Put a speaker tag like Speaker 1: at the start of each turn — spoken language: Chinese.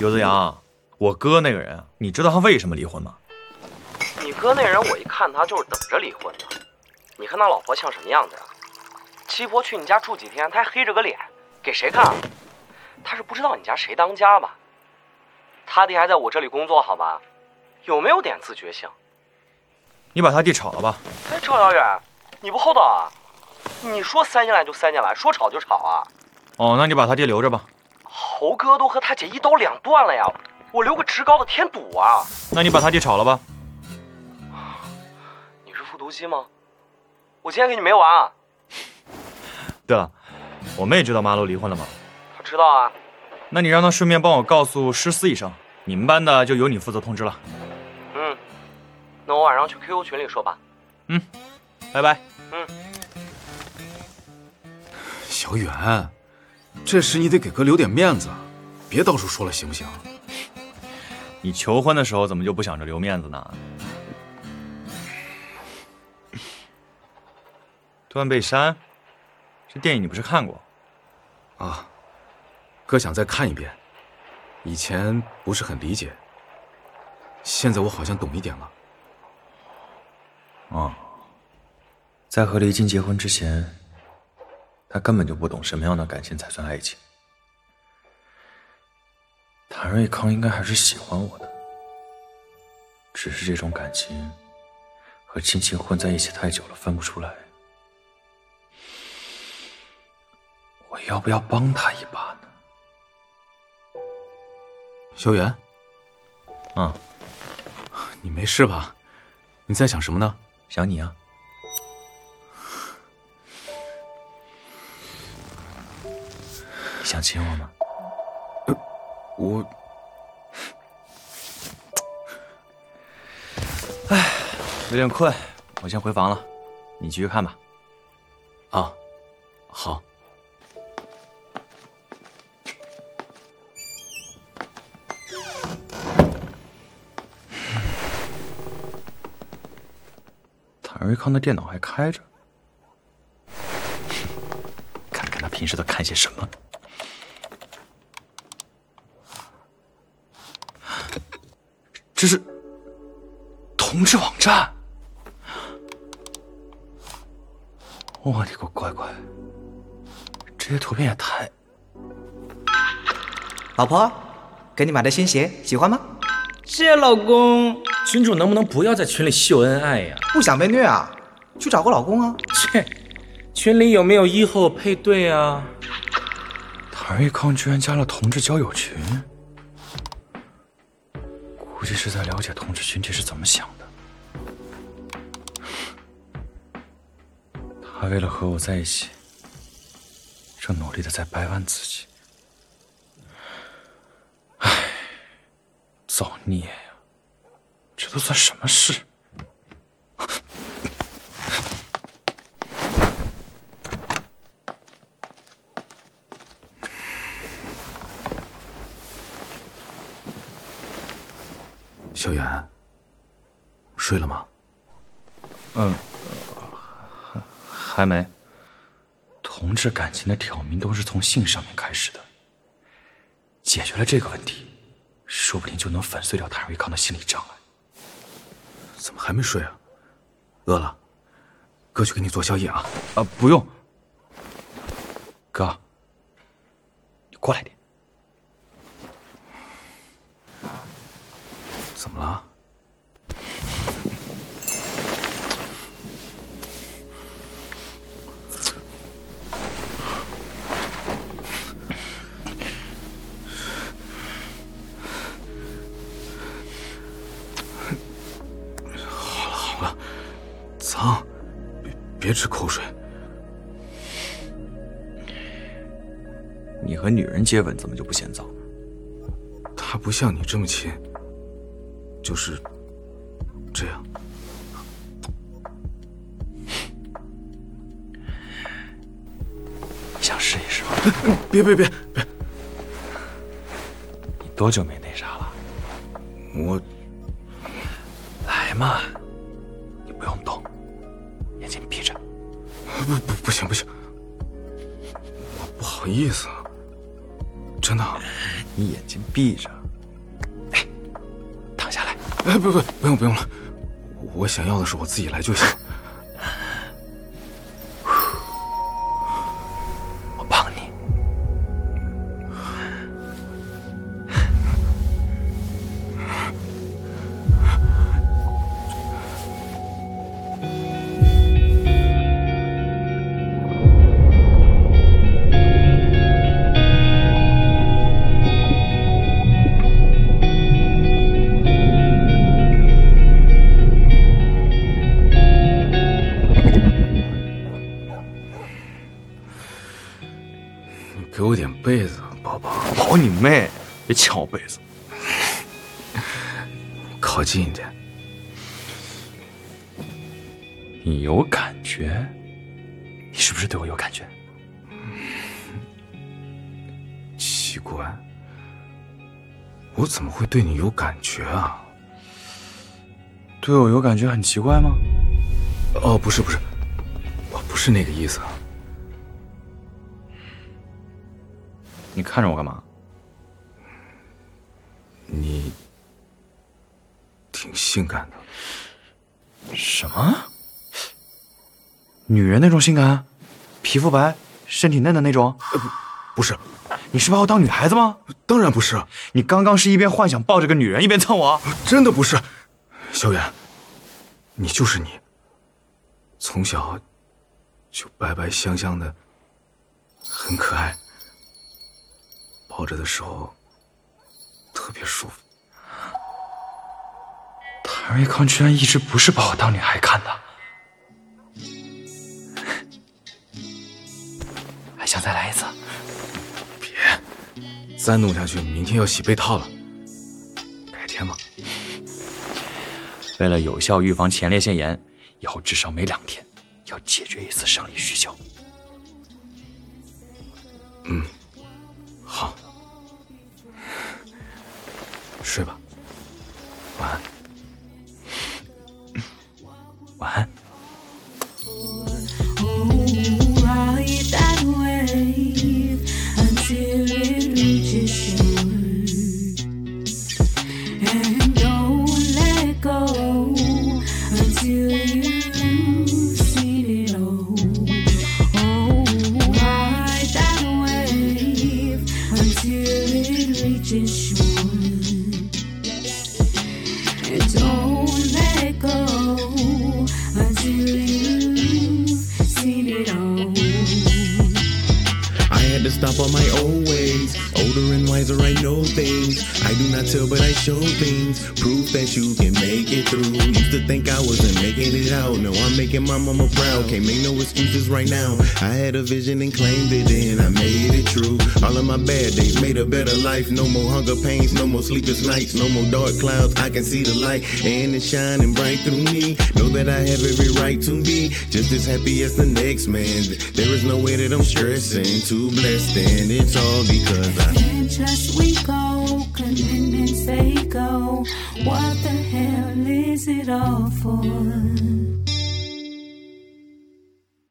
Speaker 1: 刘子阳，我哥那个人，你知道他为什么离婚吗？
Speaker 2: 你哥那人，我一看他就是等着离婚的。你看他老婆像什么样子呀？七婆去你家住几天，他还黑着个脸，给谁看啊？他是不知道你家谁当家吧？他弟还在我这里工作，好吧？有没有点自觉性？
Speaker 1: 你把他弟炒了吧。
Speaker 2: 哎，赵小远，你不厚道啊？你说塞进来就塞进来，说炒就炒啊？
Speaker 1: 哦，那你把他爹留着吧。
Speaker 2: 猴哥都和他姐一刀两断了呀，我留个职高的添堵啊。
Speaker 1: 那你把他弟炒了吧。
Speaker 2: 你是复读机吗？我今天跟你没完啊。
Speaker 1: 对了，我妹知道马路离婚了吗？
Speaker 2: 她知道啊。
Speaker 1: 那你让她顺便帮我告诉师司一声，你们班的就由你负责通知了。
Speaker 2: 嗯，那我晚上去 QQ 群里说吧。
Speaker 1: 嗯，拜拜。
Speaker 2: 嗯。
Speaker 3: 小远，这事你得给哥留点面子，别到处说了，行不行？
Speaker 1: 你求婚的时候怎么就不想着留面子呢？断背山，这电影你不是看过？
Speaker 3: 啊，哥想再看一遍，以前不是很理解，现在我好像懂一点了。
Speaker 1: 哦，在和雷晶结婚之前，他根本就不懂什么样的感情才算爱情。谭瑞康应该还是喜欢我的，只是这种感情和亲情混在一起太久了，分不出来。我要不要帮他一把呢？
Speaker 3: 小远，
Speaker 1: 啊，
Speaker 3: 你没事吧？你在想什么呢？
Speaker 1: 想你啊。你想亲我吗？
Speaker 3: 我，
Speaker 1: 唉，有点困，我先回房了，你继续看吧。
Speaker 3: 啊，好。
Speaker 1: 谭瑞康的电脑还开着，看看他平时都看些什么。这是同志网站！我的个乖乖，这些图片也太……
Speaker 4: 老婆，给你买的新鞋，喜欢吗？
Speaker 5: 谢谢老公。群主能不能不要在群里秀恩爱呀？
Speaker 4: 不想被虐啊？去找个老公啊！
Speaker 5: 切，群里有没有1后配对啊？
Speaker 1: 谭瑞康居然加了同志交友群，估计是在了解同志群体是怎么想的。他为了和我在一起，正努力的在掰弯自己。唉，造孽呀！这都算什么事？
Speaker 3: 小远，睡了吗？
Speaker 1: 还没。同志感情的挑明都是从性上面开始的，解决了这个问题，说不定就能粉碎掉谭瑞康的心理障碍。
Speaker 3: 怎么还没睡啊？饿了，哥去给你做宵夜啊。
Speaker 1: 不用。哥，你过来点。
Speaker 3: 怎么了？好了，脏，别吃口水。
Speaker 1: 你和女人接吻怎么就不嫌脏？
Speaker 3: 他不像你这么亲，就是这样。
Speaker 1: 你想试一试吗？
Speaker 3: 别！
Speaker 1: 你多久没那啥了？
Speaker 3: 我
Speaker 1: 来嘛，你不用动，眼睛闭着。
Speaker 3: 不行，我不好意思，真的。
Speaker 1: 你眼睛闭着，
Speaker 3: 哎，不用了，我想要的是我自己来就行。
Speaker 1: 我帮你。
Speaker 3: 给我点被子，宝宝。
Speaker 1: 好你妹！别抢我被子。
Speaker 3: 靠近一点。
Speaker 1: 你有感觉？你是不是对我有感觉？
Speaker 3: 奇怪，我怎么会对你有感觉啊？
Speaker 1: 对我有感觉很奇怪吗？
Speaker 3: 哦，不是，我不是那个意思。
Speaker 1: 你看着我干嘛？
Speaker 3: 你挺性感的。
Speaker 1: 什么？女人那种性感？皮肤白、身体嫩的那种？
Speaker 3: 不是。
Speaker 1: 你是把我当女孩子吗？
Speaker 3: 当然不是。
Speaker 1: 你刚刚是一边幻想抱着个女人，一边蹭我。
Speaker 3: 真的不是。小远，你就是你。从小就白白香香的，很可爱。抱着的时候特别舒服。
Speaker 1: 谭瑞康居然一直不是把我当女孩看的，还想再来一次？
Speaker 3: 别，再弄下去，明天要洗被套了。改天吧。
Speaker 1: 为了有效预防前列腺炎，以后至少每2天要解决一次生理需求。
Speaker 3: 好，睡吧，晚安。
Speaker 1: 晚安。
Speaker 6: Stop all my old ways. Older and wiser, I know things. I do not tell, but I show things. Proof that you can make it through. Used to think I wasn't making it out. No, I'm making my mama proud. Can't make no excuses right now. I had a vision and claimed it, and I made it true. All of my bad days made a better life. No more hunger pains, no more sleepless nights, no more dark clouds. I can see the light, and it's shining bright through me. Know that I have every right to be just as happy as the next man. There is no way that I'm stressing. Too blessed, and it's all because I
Speaker 7: can't just we go, commitment say go. What the hell is it all for?